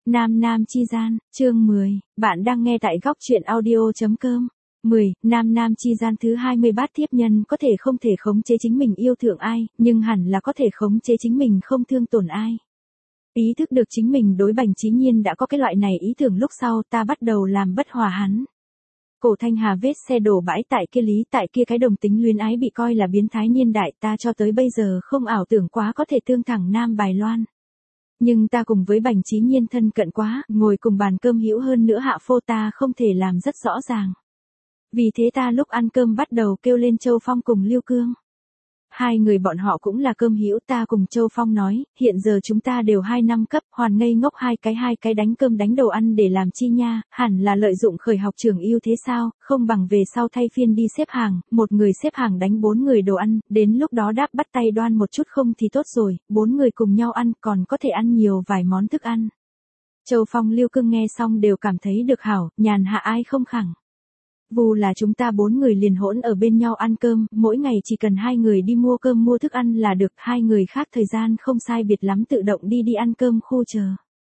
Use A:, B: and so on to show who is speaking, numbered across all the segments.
A: Nam Nam Chi Gian, chương 10, bạn đang nghe tại góc truyện audio.com. 10. Nam Nam Chi Gian thứ 20 bát thiếp nhân có thể không thể khống chế chính mình yêu thương ai, nhưng hẳn là có thể khống chế chính mình không thương tổn ai. Ý thức được chính mình đối Bành Chí Nhiên đã có cái loại này ý tưởng lúc sau ta bắt đầu làm bất hòa hắn. Cổ Thanh Hà vết xe đổ bãi tại kia lý tại kia cái đồng tính luyến ái bị coi là biến thái niên đại ta cho tới bây giờ không ảo tưởng quá có thể tương thẳng Nam Bài Loan. Nhưng ta cùng với Bành Chí Nhiên thân cận quá, ngồi cùng bàn cơm hữu hơn nữa hạ phô ta không thể làm rất rõ ràng. Vì thế ta lúc ăn cơm bắt đầu kêu lên Châu Phong cùng Lưu Cương. Hai người bọn họ cũng là cơm hữu ta cùng Châu Phong nói, hiện giờ chúng ta đều 2 năm cấp, hoàn ngây ngốc hai cái đánh cơm đánh đồ ăn để làm chi nha, hẳn là lợi dụng khởi học trường ưu thế sao, không bằng về sau thay phiên đi xếp hàng, một người xếp hàng đánh 4 người đồ ăn, đến lúc đó đáp bắt tay đoan một chút không thì tốt rồi, 4 người cùng nhau ăn còn có thể ăn nhiều vài món thức ăn. Châu Phong Lưu Cương nghe xong đều cảm thấy được hảo, nhàn hạ ai không khẳng. Vù là chúng ta 4 người liền hỗn ở bên nhau ăn cơm, mỗi ngày chỉ cần 2 người đi mua cơm mua thức ăn là được, 2 người khác thời gian không sai biệt lắm tự động đi ăn cơm khu chờ.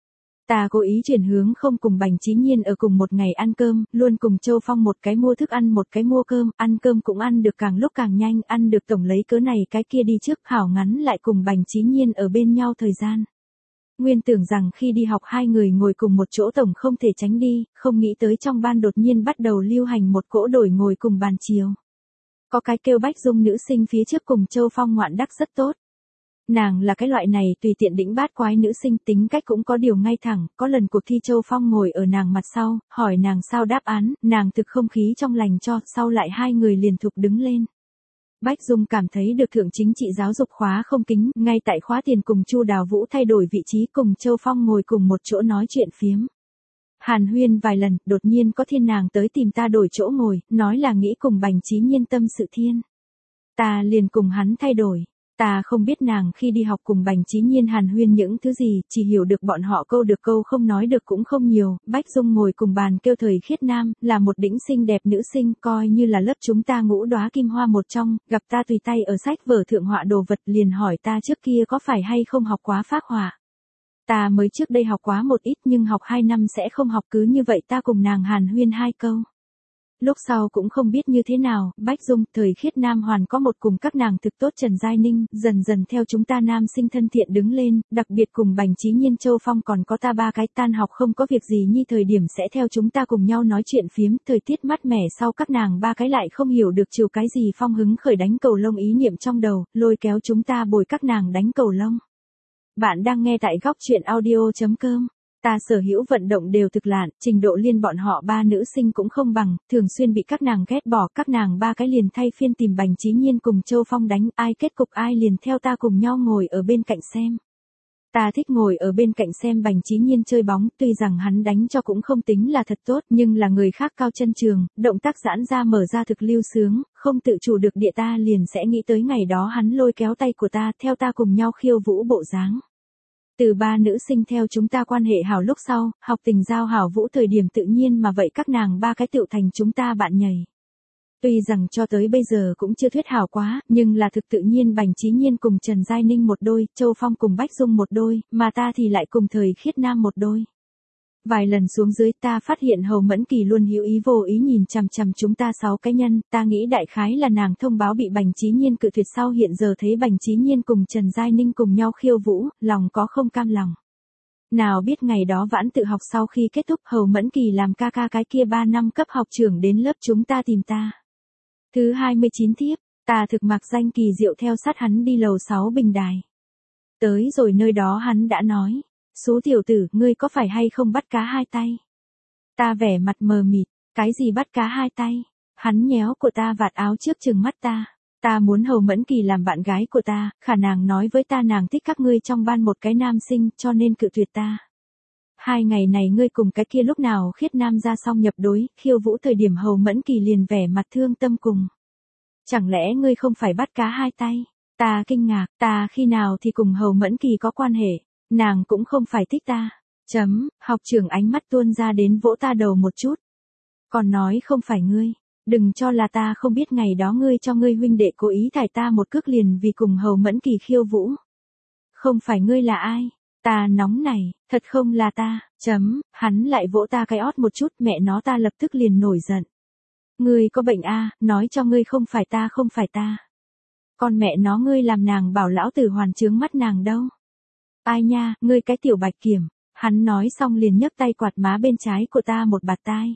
A: Ta cố ý chuyển hướng không cùng Bành Chí Nhiên ở cùng một ngày ăn cơm, luôn cùng Châu Phong một cái mua thức ăn một cái mua cơm, ăn cơm cũng ăn được càng lúc càng nhanh, ăn được tổng lấy cớ này cái kia đi trước hảo ngắn lại cùng Bành Chí Nhiên ở bên nhau thời gian. Nguyên tưởng rằng khi đi học 2 người ngồi cùng một chỗ tổng không thể tránh đi, không nghĩ tới trong ban đột nhiên bắt đầu lưu hành một cỗ đổi ngồi cùng bàn chiều. Có cái kêu Bách Dung nữ sinh phía trước cùng Châu Phong ngoạn đắc rất tốt. Nàng là cái loại này tùy tiện đĩnh bát quái nữ sinh, tính cách cũng có điều ngay thẳng, có lần cuộc thi Châu Phong ngồi ở nàng mặt sau, hỏi nàng sao đáp án, nàng thực không khí trong lành cho, sau lại 2 người liền thục đứng lên. Bách Dung cảm thấy được thượng chính trị giáo dục khóa không kính, ngay tại khóa tiền cùng Chu Đào Vũ thay đổi vị trí cùng Châu Phong ngồi cùng một chỗ nói chuyện phiếm. Hàn huyên vài lần, đột nhiên có thiên nàng tới tìm ta đổi chỗ ngồi, nói là nghĩ cùng Bành Chí Nhiên tâm sự thiên. Ta liền cùng hắn thay đổi. Ta không biết nàng khi đi học cùng Bành Chí Nhiên hàn huyên những thứ gì, chỉ hiểu được bọn họ câu được câu không nói được cũng không nhiều. Bách Dung ngồi cùng bàn kêu Thời Khiết Nam, là một đĩnh xinh đẹp nữ sinh, coi như là lớp chúng ta ngũ đóa kim hoa một trong, gặp ta tùy tay ở sách vở thượng họa đồ vật liền hỏi ta trước kia có phải hay không học quá phác họa. Ta mới trước đây học quá một ít nhưng học 2 năm sẽ không học, cứ như vậy ta cùng nàng hàn huyên 2 câu. Lúc sau cũng không biết như thế nào, Bách Dung, Thời Khiết Nam hoàn có một cùng các nàng thực tốt Trần Giai Ninh, dần dần theo chúng ta nam sinh thân thiện đứng lên, đặc biệt cùng Bành Chí Nhiên Châu Phong còn có ta 3 cái tan học không có việc gì như thời điểm sẽ theo chúng ta cùng nhau nói chuyện phiếm, thời tiết mát mẻ sau các nàng 3 cái lại không hiểu được chiều cái gì phong hứng khởi đánh cầu lông ý niệm trong đầu, lôi kéo chúng ta bồi các nàng đánh cầu lông. Bạn đang nghe tại góc truyện audio.com. Ta sở hữu vận động đều thực lạn, trình độ liên bọn họ 3 nữ sinh cũng không bằng, thường xuyên bị các nàng ghét bỏ, các nàng 3 cái liền thay phiên tìm Bành Chí Nhiên cùng Châu Phong đánh, ai kết cục ai liền theo ta cùng nhau ngồi ở bên cạnh xem. Ta thích ngồi ở bên cạnh xem Bành Chí Nhiên chơi bóng, tuy rằng hắn đánh cho cũng không tính là thật tốt, nhưng là người khác cao chân trường, động tác giãn ra mở ra thực lưu sướng, không tự chủ được địa ta liền sẽ nghĩ tới ngày đó hắn lôi kéo tay của ta, theo ta cùng nhau khiêu vũ bộ dáng. Từ 3 nữ sinh theo chúng ta quan hệ hảo lúc sau, học tình giao hảo vũ thời điểm tự nhiên mà vậy các nàng 3 cái tựu thành chúng ta bạn nhảy. Tuy rằng cho tới bây giờ cũng chưa thuyết hảo quá, nhưng là thực tự nhiên Bành Chí Nhiên cùng Trần Giai Ninh một đôi, Châu Phong cùng Bách Dung một đôi, mà ta thì lại cùng Thời Khiết Nam một đôi. Vài lần xuống dưới ta phát hiện Hầu Mẫn Kỳ luôn hữu ý vô ý nhìn chằm chằm chúng ta 6 cái nhân, ta nghĩ đại khái là nàng thông báo bị Bành Chí Nhiên cự tuyệt sau hiện giờ thấy Bành Chí Nhiên cùng Trần Giai Ninh cùng nhau khiêu vũ, lòng có không cam lòng. Nào biết ngày đó vãn tự học sau khi kết thúc Hầu Mẫn Kỳ làm ca cái kia 3 năm cấp học trưởng đến lớp chúng ta tìm ta. Thứ 29 thiếp, ta thực mặc danh kỳ diệu theo sát hắn đi lầu 6 bình đài. Tới rồi nơi đó hắn đã nói. Số tiểu tử, ngươi có phải hay không bắt cá 2 tay? Ta vẻ mặt mờ mịt, cái gì bắt cá 2 tay? Hắn nhéo của ta vạt áo trước trừng mắt ta. Ta muốn Hầu Mẫn Kỳ làm bạn gái của ta, khả nàng nói với ta nàng thích các ngươi trong ban một cái nam sinh cho nên cự tuyệt ta. 2 ngày này ngươi cùng cái kia lúc nào Khiết Nam ra xong nhập đối, khiêu vũ thời điểm Hầu Mẫn Kỳ liền vẻ mặt thương tâm cùng. Chẳng lẽ ngươi không phải bắt cá 2 tay? Ta kinh ngạc, ta khi nào thì cùng Hầu Mẫn Kỳ có quan hệ? Nàng cũng không phải thích ta. Học trưởng ánh mắt tuôn ra đến vỗ ta đầu một chút. Còn nói không phải ngươi. Đừng cho là ta không biết ngày đó ngươi cho ngươi huynh đệ cố ý thải ta một cước liền vì cùng Hầu Mẫn Kỳ khiêu vũ. Không phải ngươi là ai? Ta nóng này, thật không là ta, hắn lại vỗ ta cái ót một chút, mẹ nó ta lập tức liền nổi giận. Ngươi có bệnh a, nói cho ngươi không phải ta không phải ta. Con mẹ nó ngươi làm nàng bảo lão tử hoàn chướng mắt nàng đâu. Ai nha, ngươi cái tiểu bạch kiểm, hắn nói xong liền nhấc tay quạt má bên trái của ta một bạt tai.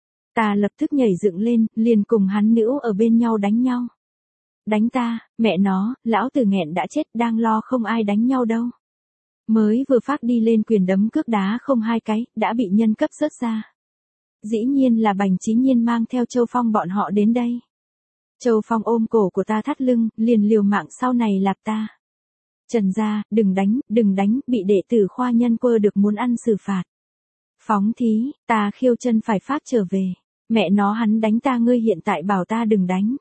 A: Ta lập tức nhảy dựng lên, liền cùng hắn nữ ở bên nhau đánh nhau. Đánh ta, mẹ nó, lão tử nghẹn đã chết đang lo không ai đánh nhau đâu. Mới vừa phát đi lên quyền đấm cước đá không hai cái, đã bị nhân cấp rớt ra. Dĩ nhiên là Bành Chí Nhiên mang theo Châu Phong bọn họ đến đây. Châu Phong ôm cổ của ta thắt lưng, liền liều mạng sau này lạp ta. Trần gia, đừng đánh, bị đệ tử khoa nhân quơ được muốn ăn xử phạt. Phóng thí, ta khiêu chân phải phát trở về. Mẹ nó hắn đánh ta ngươi hiện tại bảo ta đừng đánh.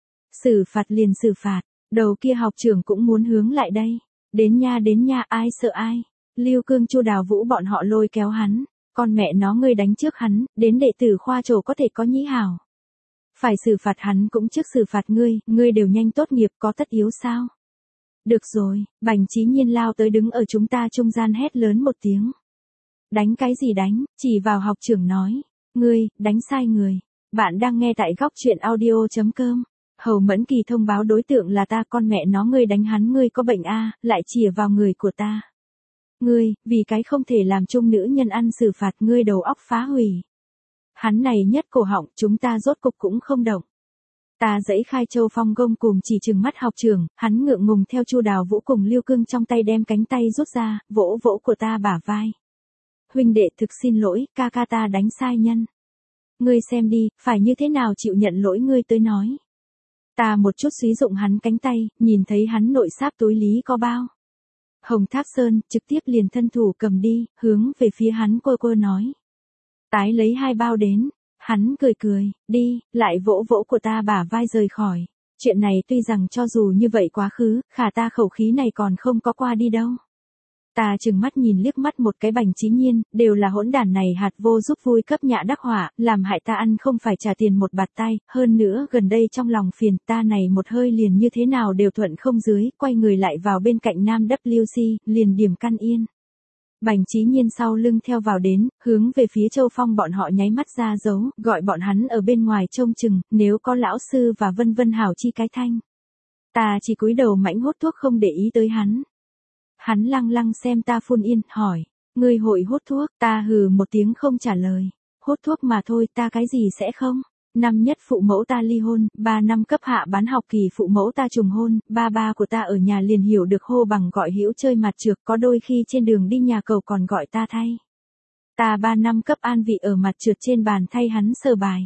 A: Xử phạt liền xử phạt, đầu kia học trưởng cũng muốn hướng lại đây. Đến nha, ai sợ ai. Lưu Cương Chu Đào Vũ bọn họ lôi kéo hắn. Con mẹ nó ngươi đánh trước hắn, đến đệ tử khoa trổ có thể có nhĩ hảo. Phải xử phạt hắn cũng trước xử phạt ngươi đều nhanh tốt nghiệp có tất yếu sao? Được rồi, Bành Chí Nhiên lao tới đứng ở chúng ta trung gian hét lớn một tiếng. Đánh cái gì đánh, chỉ vào học trưởng nói. Ngươi, đánh sai người. Bạn đang nghe tại góc truyện audio.com. Hầu Mẫn Kỳ thông báo đối tượng là ta, con mẹ nó ngươi đánh hắn ngươi có bệnh a, lại chìa vào người của ta. Ngươi, vì cái không thể làm chung nữ nhân ăn xử phạt ngươi đầu óc phá hủy. Hắn này nhất cổ họng chúng ta rốt cục cũng không động. Ta giãy khai Châu Phong gông cùng chỉ trừng mắt học trưởng, hắn ngượng ngùng theo Chu Đào Vũ cùng Lưu Cương trong tay đem cánh tay rút ra, vỗ vỗ của ta bả vai. Huynh đệ thực xin lỗi, ca ca ta đánh sai nhân. Ngươi xem đi, phải như thế nào chịu nhận lỗi ngươi tới nói. Ta một chút xúy dụng hắn cánh tay, nhìn thấy hắn nội sáp túi lý có bao. Hồng Thác Sơn trực tiếp liền thân thủ cầm đi, hướng về phía hắn cô nói. Tái lấy 2 bao đến, hắn cười, đi, lại vỗ vỗ của ta bả vai rời khỏi. Chuyện này tuy rằng cho dù như vậy quá khứ, khả ta khẩu khí này còn không có qua đi đâu. Ta chừng mắt nhìn liếc mắt một cái Bành Chí Nhiên, đều là hỗn đản này hạt vô giúp vui cấp nhạ đắc hỏa, làm hại ta ăn không phải trả tiền một bạt tay, hơn nữa gần đây trong lòng phiền ta này một hơi liền như thế nào đều thuận không dưới, quay người lại vào bên cạnh Nam WC, liền điểm căn yên. Bành Chí Nhiên sau lưng theo vào đến, hướng về phía Châu Phong bọn họ nháy mắt ra dấu, gọi bọn hắn ở bên ngoài trông chừng, nếu có lão sư và vân vân hảo chi cái thanh. Ta chỉ cúi đầu mãnh hút thuốc không để ý tới hắn. Hắn lăng xem ta phun yên, hỏi, ngươi hội hút thuốc, ta hừ một tiếng không trả lời, hút thuốc mà thôi ta cái gì sẽ không, năm nhất phụ mẫu ta ly hôn, 3 năm cấp hạ bán học kỳ phụ mẫu ta trùng hôn, ba của ta ở nhà liền hiểu được hô bằng gọi hữu chơi mặt trược, có đôi khi trên đường đi nhà cầu còn gọi ta thay. Ta 3 năm cấp an vị ở mặt trượt trên bàn thay hắn sờ bài.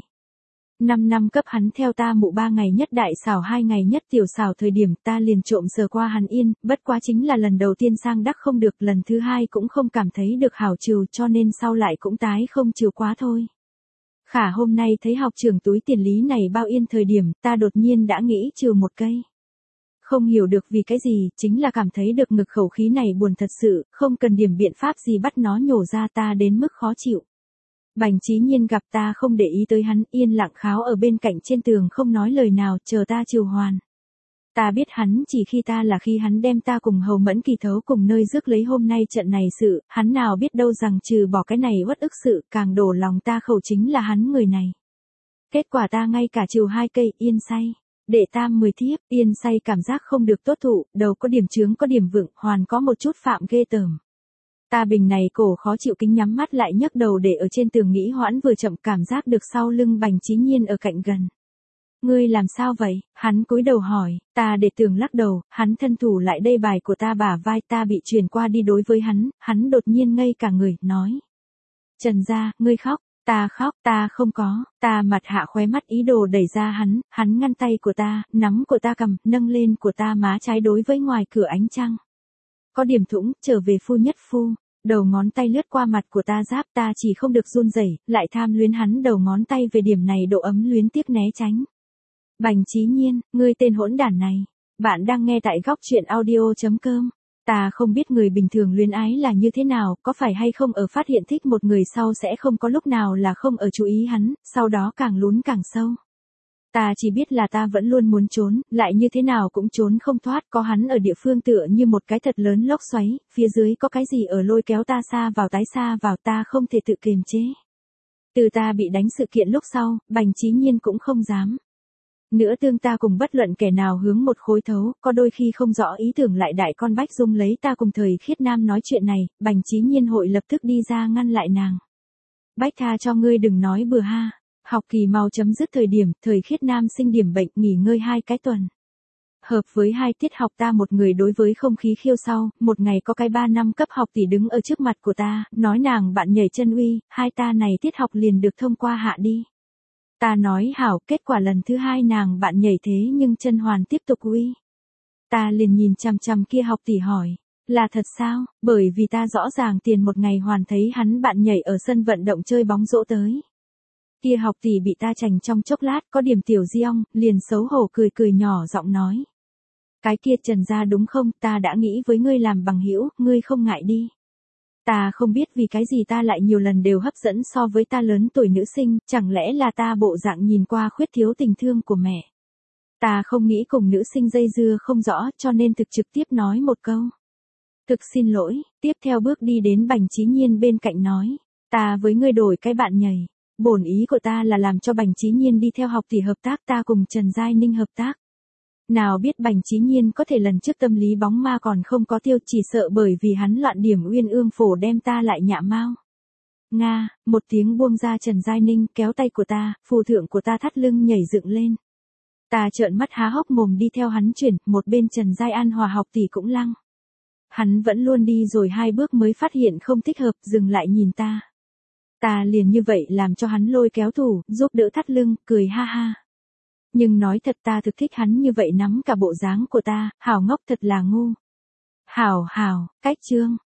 A: 5 năm cấp hắn theo ta mụ 3 ngày nhất đại xảo 2 ngày nhất tiểu xảo thời điểm ta liền trộm sờ qua hắn yên, bất quá chính là lần đầu tiên sang đắc không được, lần thứ hai cũng không cảm thấy được hảo trừ cho nên sau lại cũng tái không trừ quá thôi. Khả hôm nay thấy học trưởng túi tiền lý này bao yên thời điểm ta đột nhiên đã nghĩ trừ một cây. Không hiểu được vì cái gì, chính là cảm thấy được ngực khẩu khí này buồn thật sự, không cần điểm biện pháp gì bắt nó nhổ ra ta đến mức khó chịu. Bành Chí Nhiên gặp ta không để ý tới hắn, yên lặng kháo ở bên cạnh trên tường không nói lời nào, chờ ta trừ hoàn. Ta biết hắn chỉ khi ta là khi hắn đem ta cùng Hầu Mẫn Kỳ thấu cùng nơi rước lấy hôm nay trận này sự, hắn nào biết đâu rằng trừ bỏ cái này uất ức sự, càng đổ lòng ta khẩu chính là hắn người này. Kết quả ta ngay cả trừ 2 cây, yên say. Để tam 10 thiếp, yên say cảm giác không được tốt thụ, đầu có điểm trướng có điểm vựng, hoàn có một chút phạm ghê tởm. Ta bình này cổ khó chịu kính nhắm mắt lại nhấc đầu để ở trên tường nghĩ hoãn vừa chậm cảm giác được sau lưng Bành Chí Nhiên ở cạnh gần. Ngươi làm sao vậy? Hắn cúi đầu hỏi, ta để tường lắc đầu, hắn thân thủ lại đây bài của ta bả vai ta bị truyền qua đi đối với hắn đột nhiên ngây cả người, nói. Trần gia, ngươi khóc, ta khóc, ta không có, ta mặt hạ khóe mắt ý đồ đẩy ra hắn ngăn tay của ta, nắm của ta cầm, nâng lên của ta má trái đối với ngoài cửa ánh trăng. Có điểm thũng, trở về phu nhất phu. Đầu ngón tay lướt qua mặt của ta giáp ta chỉ không được run rẩy, lại tham luyến hắn đầu ngón tay về điểm này độ ấm luyến tiếc né tránh. Bành Chí Nhiên, ngươi tên hỗn đản này. Bạn đang nghe tại góc truyện audio.com. Ta không biết người bình thường luyến ái là như thế nào, có phải hay không ở phát hiện thích một người sau sẽ không có lúc nào là không ở chú ý hắn, sau đó càng lún càng sâu. Ta chỉ biết là ta vẫn luôn muốn trốn, lại như thế nào cũng trốn không thoát, có hắn ở địa phương tựa như một cái thật lớn lốc xoáy, phía dưới có cái gì ở lôi kéo ta xa vào ta không thể tự kiềm chế. Từ ta bị đánh sự kiện lúc sau, Bành Chí Nhiên cũng không dám nữa tương ta cùng bất luận kẻ nào hướng một khối thấu, có đôi khi không rõ ý tưởng lại đại con Bách Dung lấy ta cùng Thời Khiết Nam nói chuyện này, Bành Chí Nhiên hội lập tức đi ra ngăn lại nàng. Bách tha cho ngươi đừng nói bừa ha. Học kỳ mau chấm dứt thời điểm, Thời Khiết Nam sinh điểm bệnh nghỉ ngơi 2 cái tuần. Hợp với 2 tiết học ta một người đối với không khí khiêu sau, một ngày có cái 3 năm cấp học tỷ đứng ở trước mặt của ta, nói nàng bạn nhảy chân uy, hai ta này tiết học liền được thông qua hạ đi. Ta nói hảo, kết quả lần thứ 2 nàng bạn nhảy thế nhưng chân hoàn tiếp tục uy. Ta liền nhìn chằm chằm kia học tỷ hỏi, là thật sao, bởi vì ta rõ ràng tiền một ngày hoàn thấy hắn bạn nhảy ở sân vận động chơi bóng rổ tới. Kia học tỷ bị ta chành trong chốc lát có điểm tiểu di ong, liền xấu hổ cười nhỏ giọng nói. Cái kia Trần gia đúng không, ta đã nghĩ với ngươi làm bằng hữu, ngươi không ngại đi. Ta không biết vì cái gì ta lại nhiều lần đều hấp dẫn so với ta lớn tuổi nữ sinh, chẳng lẽ là ta bộ dạng nhìn qua khuyết thiếu tình thương của mẹ. Ta không nghĩ cùng nữ sinh dây dưa không rõ cho nên thực trực tiếp nói một câu. Thực xin lỗi, tiếp theo bước đi đến Bành Chí Nhiên bên cạnh nói. Ta với ngươi đổi cái bạn nhảy. Bổn ý của ta là làm cho Bành Chí Nhiên đi theo học tỷ hợp tác ta cùng Trần Giai Ninh hợp tác. Nào biết Bành Chí Nhiên có thể lần trước tâm lý bóng ma còn không có tiêu chỉ sợ bởi vì hắn loạn điểm uyên ương phổ đem ta lại nhạ mau. Nga, một tiếng buông ra Trần Giai Ninh kéo tay của ta, phù thượng của ta thắt lưng nhảy dựng lên. Ta trợn mắt há hốc mồm đi theo hắn chuyển, một bên Trần Giai An Hòa học tỷ cũng lăng. Hắn vẫn luôn đi rồi 2 bước mới phát hiện không thích hợp, dừng lại nhìn ta. Ta liền như vậy làm cho hắn lôi kéo thủ, giúp đỡ thắt lưng, cười ha ha. Nhưng nói thật ta thực thích hắn như vậy nắm cả bộ dáng của ta, hảo ngốc thật là ngu. Hảo, cách chương.